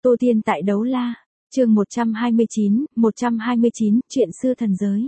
Tô Tiên tại Đấu La, chương 129, chuyện xưa thần giới.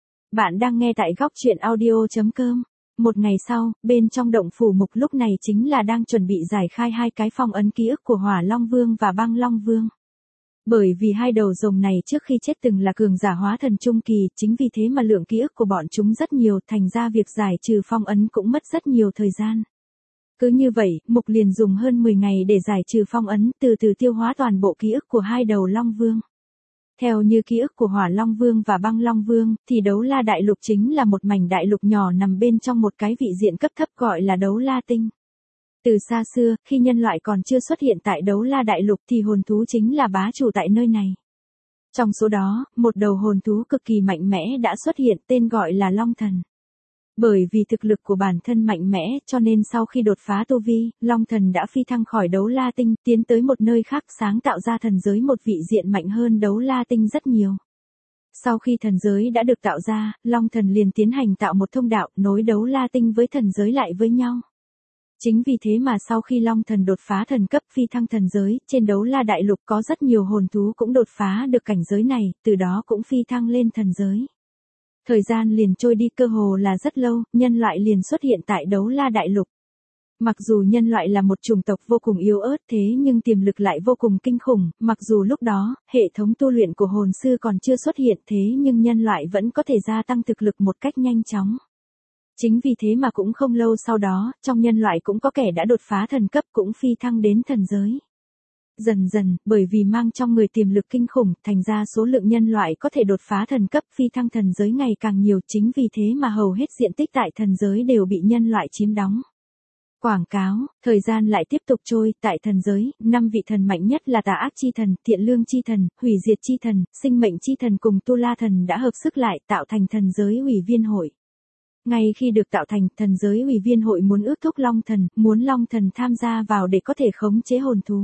Bạn đang nghe tại góc truyện audio.com. Một ngày sau, bên trong động phủ mục lúc này chính là đang chuẩn bị giải khai hai cái phong ấn ký ức của Hỏa Long Vương và Băng Long Vương. Bởi vì hai đầu rồng này trước khi chết từng là cường giả hóa thần trung kỳ, chính vì thế mà lượng ký ức của bọn chúng rất nhiều, thành ra việc giải trừ phong ấn cũng mất rất nhiều thời gian. Cứ như vậy, Mục liền dùng hơn 10 ngày để giải trừ phong ấn, từ từ tiêu hóa toàn bộ ký ức của hai đầu Long Vương. Theo như ký ức của Hỏa Long Vương và Băng Long Vương, thì Đấu La Đại Lục chính là một mảnh đại lục nhỏ nằm bên trong một cái vị diện cấp thấp gọi là Đấu La Tinh. Từ xa xưa, khi nhân loại còn chưa xuất hiện tại Đấu La Đại Lục thì hồn thú chính là bá chủ tại nơi này. Trong số đó, một đầu hồn thú cực kỳ mạnh mẽ đã xuất hiện, tên gọi là Long Thần. Bởi vì thực lực của bản thân mạnh mẽ cho nên sau khi đột phá tu vi, Long Thần đã phi thăng khỏi Đấu La Tinh, tiến tới một nơi khác sáng tạo ra thần giới một vị diện mạnh hơn Đấu La Tinh rất nhiều. Sau khi thần giới đã được tạo ra, Long Thần liền tiến hành tạo một thông đạo nối Đấu La Tinh với thần giới lại với nhau. Chính vì thế mà sau khi Long Thần đột phá thần cấp phi thăng thần giới, trên Đấu La Đại Lục có rất nhiều hồn thú cũng đột phá được cảnh giới này, từ đó cũng phi thăng lên thần giới. Thời gian liền trôi đi cơ hồ là rất lâu, nhân loại liền xuất hiện tại Đấu La Đại Lục. Mặc dù nhân loại là một chủng tộc vô cùng yếu ớt thế nhưng tiềm lực lại vô cùng kinh khủng, mặc dù lúc đó, hệ thống tu luyện của hồn sư còn chưa xuất hiện thế nhưng nhân loại vẫn có thể gia tăng thực lực một cách nhanh chóng. Chính vì thế mà cũng không lâu sau đó, trong nhân loại cũng có kẻ đã đột phá thần cấp cũng phi thăng đến thần giới. Dần dần, bởi vì mang trong người tiềm lực kinh khủng, thành ra số lượng nhân loại có thể đột phá thần cấp phi thăng thần giới ngày càng nhiều, chính vì thế mà hầu hết diện tích tại thần giới đều bị nhân loại chiếm đóng. Quảng cáo, thời gian lại tiếp tục trôi, tại thần giới, 5 vị thần mạnh nhất là Tà Ác Chi Thần, Thiện Lương Chi Thần, Hủy Diệt Chi Thần, Sinh Mệnh Chi Thần cùng Tu La Thần đã hợp sức lại tạo thành thần giới ủy viên hội. Ngay khi được tạo thành, thần giới ủy viên hội muốn ước thúc Long Thần, muốn Long Thần tham gia vào để có thể khống chế hồn thú.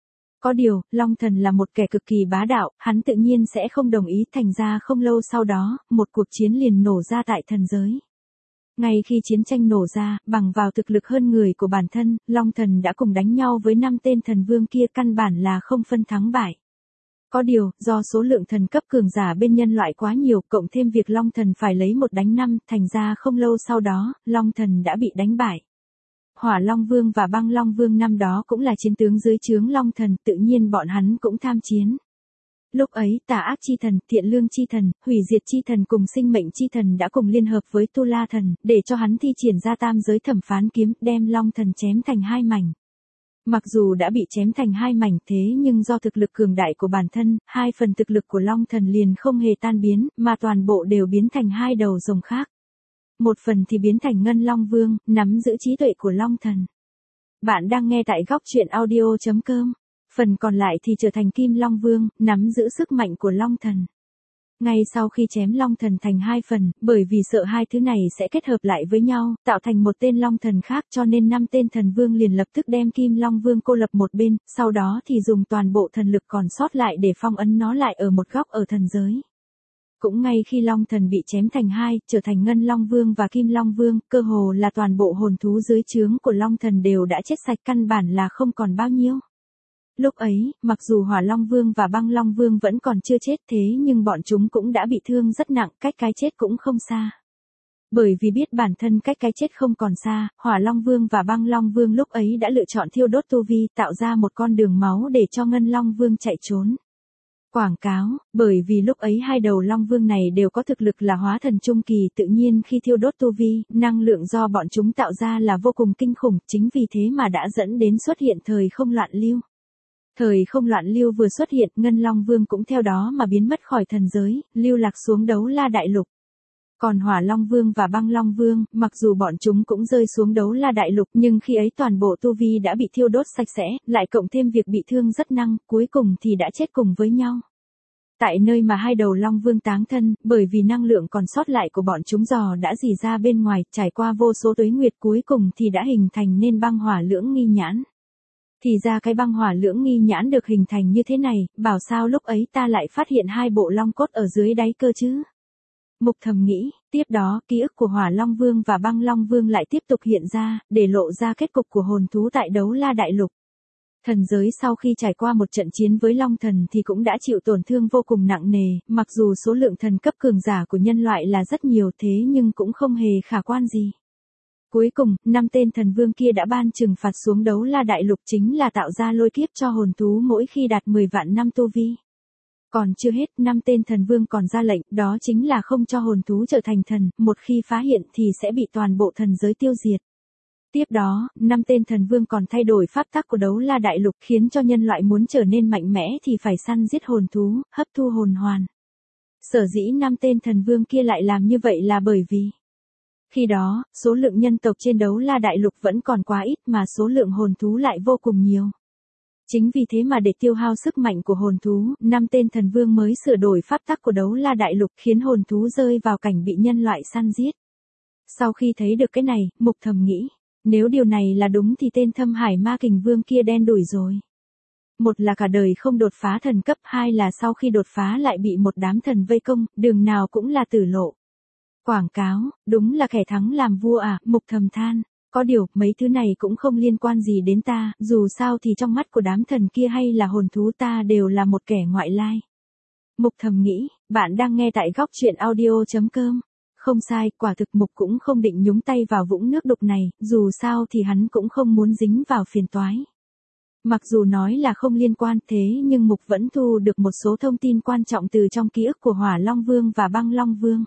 Có điều, Long Thần là một kẻ cực kỳ bá đạo, hắn tự nhiên sẽ không đồng ý, thành ra không lâu sau đó, một cuộc chiến liền nổ ra tại thần giới. Ngay khi chiến tranh nổ ra, bằng vào thực lực hơn người của bản thân, Long Thần đã cùng đánh nhau với 5 tên thần vương kia, căn bản là không phân thắng bại. Có điều, do số lượng thần cấp cường giả bên nhân loại quá nhiều, cộng thêm việc Long Thần phải lấy 1 đánh 5, thành ra không lâu sau đó, Long Thần đã bị đánh bại. Hỏa Long Vương và Băng Long Vương năm đó cũng là chiến tướng dưới trướng Long Thần, tự nhiên bọn hắn cũng tham chiến. Lúc ấy, Tà Ác Chi Thần, Thiện Lương Chi Thần, Hủy Diệt Chi Thần cùng Sinh Mệnh Chi Thần đã cùng liên hợp với Tu La Thần, để cho hắn thi triển ra tam giới thẩm phán kiếm, đem Long Thần chém thành 2 mảnh. Mặc dù đã bị chém thành 2 mảnh thế nhưng do thực lực cường đại của bản thân, 2 phần thực lực của Long Thần liền không hề tan biến, mà toàn bộ đều biến thành 2 đầu rồng khác. Một phần thì biến thành Ngân Long Vương, nắm giữ trí tuệ của Long Thần. Bạn đang nghe tại góc truyện audio.com. Phần còn lại thì trở thành Kim Long Vương, nắm giữ sức mạnh của Long Thần. Ngay sau khi chém Long Thần thành 2 phần, bởi vì sợ 2 thứ này sẽ kết hợp lại với nhau, tạo thành một tên Long Thần khác cho nên 5 tên thần vương liền lập tức đem Kim Long Vương cô lập một bên, sau đó thì dùng toàn bộ thần lực còn sót lại để phong ấn nó lại ở một góc ở thần giới. Cũng ngay khi Long Thần bị chém thành 2, trở thành Ngân Long Vương và Kim Long Vương, cơ hồ là toàn bộ hồn thú dưới trướng của Long Thần đều đã chết sạch, căn bản là không còn bao nhiêu. Lúc ấy, mặc dù Hỏa Long Vương và Băng Long Vương vẫn còn chưa chết thế nhưng bọn chúng cũng đã bị thương rất nặng, cách cái chết cũng không xa. Bởi vì biết bản thân cách cái chết không còn xa, Hỏa Long Vương và Băng Long Vương lúc ấy đã lựa chọn thiêu đốt tu vi, tạo ra một con đường máu để cho Ngân Long Vương chạy trốn. Quảng cáo, bởi vì lúc ấy 2 đầu Long Vương này đều có thực lực là hóa thần trung kỳ, tự nhiên khi thiêu đốt tu vi, năng lượng do bọn chúng tạo ra là vô cùng kinh khủng, chính vì thế mà đã dẫn đến xuất hiện thời không loạn lưu. Thời không loạn lưu vừa xuất hiện, Ngân Long Vương cũng theo đó mà biến mất khỏi thần giới, lưu lạc xuống Đấu La Đại Lục. Còn Hỏa Long Vương và Băng Long Vương, mặc dù bọn chúng cũng rơi xuống Đấu La Đại Lục nhưng khi ấy toàn bộ tu vi đã bị thiêu đốt sạch sẽ, lại cộng thêm việc bị thương rất nặng, cuối cùng thì đã chết cùng với nhau. Tại nơi mà 2 đầu Long Vương táng thân, bởi vì năng lượng còn sót lại của bọn chúng dò đã rỉ ra bên ngoài, trải qua vô số tuế nguyệt cuối cùng thì đã hình thành nên băng hỏa lưỡng nghi nhãn. Thì ra cái băng hỏa lưỡng nghi nhãn được hình thành như thế này, bảo sao lúc ấy ta lại phát hiện 2 bộ long cốt ở dưới đáy cơ chứ? Mục thầm nghĩ, tiếp đó, ký ức của Hỏa Long Vương và Băng Long Vương lại tiếp tục hiện ra, để lộ ra kết cục của hồn thú tại Đấu La Đại Lục. Thần giới sau khi trải qua một trận chiến với Long thần thì cũng đã chịu tổn thương vô cùng nặng nề, mặc dù số lượng thần cấp cường giả của nhân loại là rất nhiều thế nhưng cũng không hề khả quan gì. Cuối cùng, 5 tên thần vương kia đã ban trừng phạt xuống Đấu La Đại Lục, chính là tạo ra lôi kiếp cho hồn thú mỗi khi đạt 10 vạn năm tu vi. Còn chưa hết, 5 tên thần vương còn ra lệnh, đó chính là không cho hồn thú trở thành thần, một khi phá hiện thì sẽ bị toàn bộ thần giới tiêu diệt. Tiếp đó, 5 tên thần vương còn thay đổi pháp tắc của Đấu La Đại Lục, khiến cho nhân loại muốn trở nên mạnh mẽ thì phải săn giết hồn thú, hấp thu hồn hoàn. Sở dĩ 5 tên thần vương kia lại làm như vậy là bởi vì khi đó, số lượng nhân tộc trên Đấu La Đại Lục vẫn còn quá ít mà số lượng hồn thú lại vô cùng nhiều. Chính vì thế mà để tiêu hao sức mạnh của hồn thú, 5 tên thần vương mới sửa đổi pháp tắc của Đấu La Đại Lục, khiến hồn thú rơi vào cảnh bị nhân loại săn giết. Sau khi thấy được cái này, Mục thầm nghĩ, nếu điều này là đúng thì tên Thâm Hải Ma Kình Vương kia đen đủi rồi. Một là cả đời không đột phá thần cấp, hai là sau khi đột phá lại bị một đám thần vây công, đường nào cũng là tử lộ. Quảng cáo, đúng là kẻ thắng làm vua à, Mục thầm than. Có điều, mấy thứ này cũng không liên quan gì đến ta, dù sao thì trong mắt của đám thần kia hay là hồn thú ta đều là một kẻ ngoại lai. Mục thầm nghĩ, bạn đang nghe tại góc truyện audio.com. Không sai, quả thực Mục cũng không định nhúng tay vào vũng nước đục này, dù sao thì hắn cũng không muốn dính vào phiền toái. Mặc dù nói là không liên quan thế nhưng Mục vẫn thu được một số thông tin quan trọng từ trong ký ức của Hỏa Long Vương và Băng Long Vương.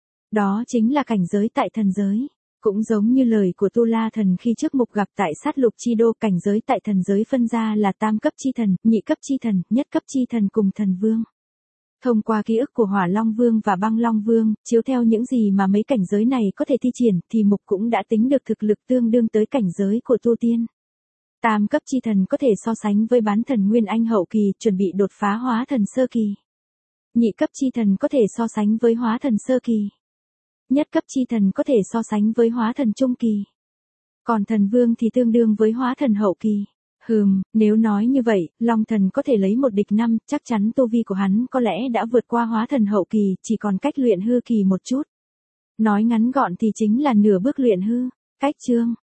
Đó chính là cảnh giới tại thần giới. Cũng giống như lời của Tu La Thần khi trước Mục gặp tại sát lục chi đô, cảnh giới tại thần giới phân ra là tam cấp chi thần, nhị cấp chi thần, nhất cấp chi thần cùng thần vương. Thông qua ký ức của Hỏa Long Vương và Băng Long Vương, chiếu theo những gì mà mấy cảnh giới này có thể thi triển thì Mục cũng đã tính được thực lực tương đương tới cảnh giới của tu tiên. Tam cấp chi thần có thể so sánh với bán thần Nguyên Anh hậu kỳ, chuẩn bị đột phá hóa thần sơ kỳ. Nhị cấp chi thần có thể so sánh với hóa thần sơ kỳ. Nhất cấp chi thần có thể so sánh với hóa thần trung kỳ. Còn thần vương thì tương đương với hóa thần hậu kỳ. Nếu nói như vậy, Long thần có thể lấy một địch năm, chắc chắn tu vi của hắn có lẽ đã vượt qua hóa thần hậu kỳ, chỉ còn cách luyện hư kỳ một chút. Nói ngắn gọn thì chính là nửa bước luyện hư. Cách chương